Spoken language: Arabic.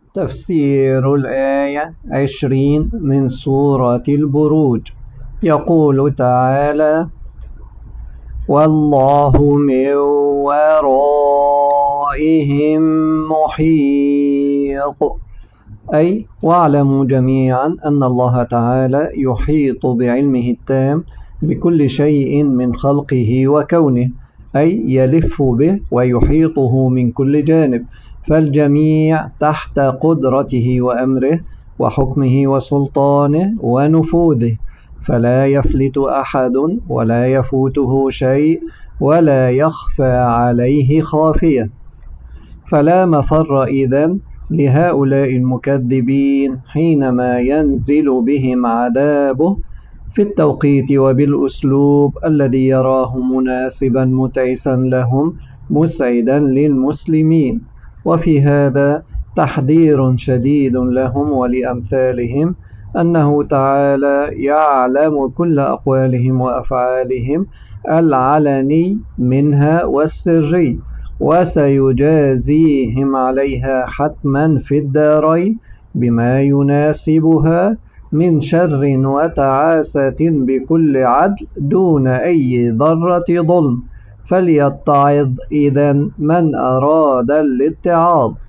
تفسير الآية 20 من سورة البروج. يقول تعالى: والله من ورائهم محيط، أي واعلموا جميعا أن الله تعالى يحيط بعلمه التام بكل شيء من خلقه وكونه، أي يلف به ويحيطه من كل جانب، فالجميع تحت قدرته وأمره وحكمه وسلطانه ونفوذه، فلا يفلت أحد ولا يفوته شيء ولا يخفى عليه خافية. فلا مفر إذن لهؤلاء المكذبين حينما ينزل بهم عذابه في التوقيت وبالأسلوب الذي يراه مناسبا متعسا لهم مسعدا للمسلمين. وفي هذا تحذير شديد لهم ولأمثالهم أنه تعالى يعلم كل أقوالهم وأفعالهم العلني منها والسري، وسيجازيهم عليها حتما في الدارين بما يناسبها من شر وتعاسة بكل عدل دون أي ذرة ظلم. فليتعظ إذن من أراد الاتعاظ.